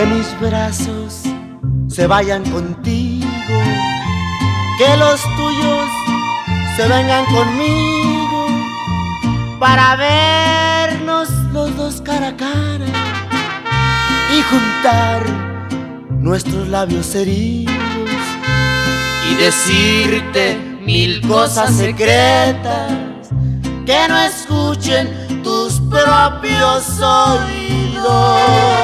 Que mis brazos se vayan contigo, que los tuyos se vengan conmigo, para vernos los dos cara a cara y juntar nuestros labios heridos y decirte mil cosas secretas que no escuchen tus propios oídos.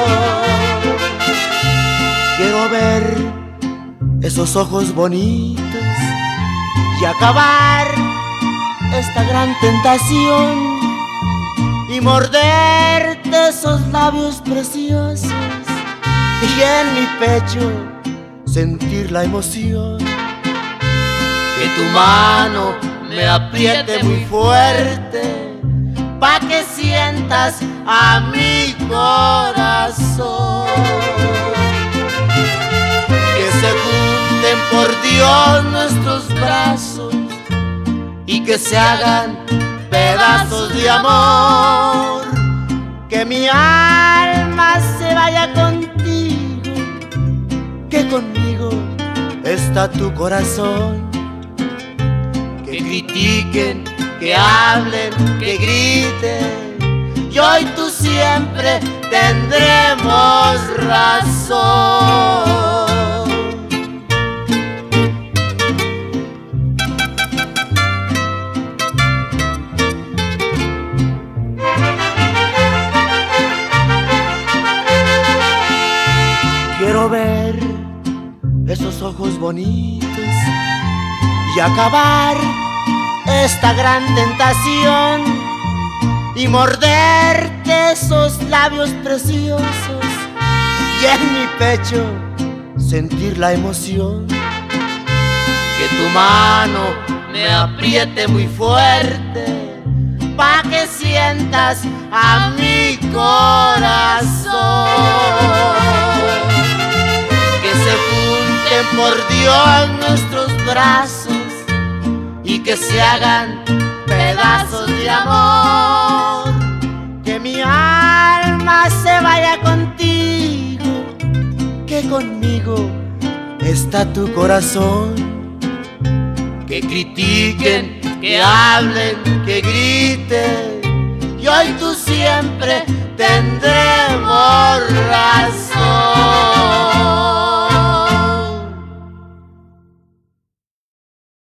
Quiero ver esos ojos bonitos y acabar esta gran tentación y morderte esos labios preciosos y en mi pecho sentir la emoción. Que tu mano me apriete muy fuerte pa' que sientas a mi corazón. Que se junten por Dios nuestros brazos y que se hagan pedazos de amor. Que mi alma se vaya contigo, que conmigo está tu corazón. Que critiquen, que hablen, que griten, y hoy tú siempre tendremos razón. Quiero ver esos ojos bonitos y acabar esta gran tentación y morderte esos labios preciosos y en mi pecho sentir la emoción. Que tu mano me apriete muy fuerte pa' que sientas a mi corazón. Que se junten por Dios nuestros brazos y que se hagan pedazos de amor. Que mi alma se vaya contigo, que conmigo está tu corazón. Que critiquen, que hablen, que griten, y hoy tú siempre tendremos razón.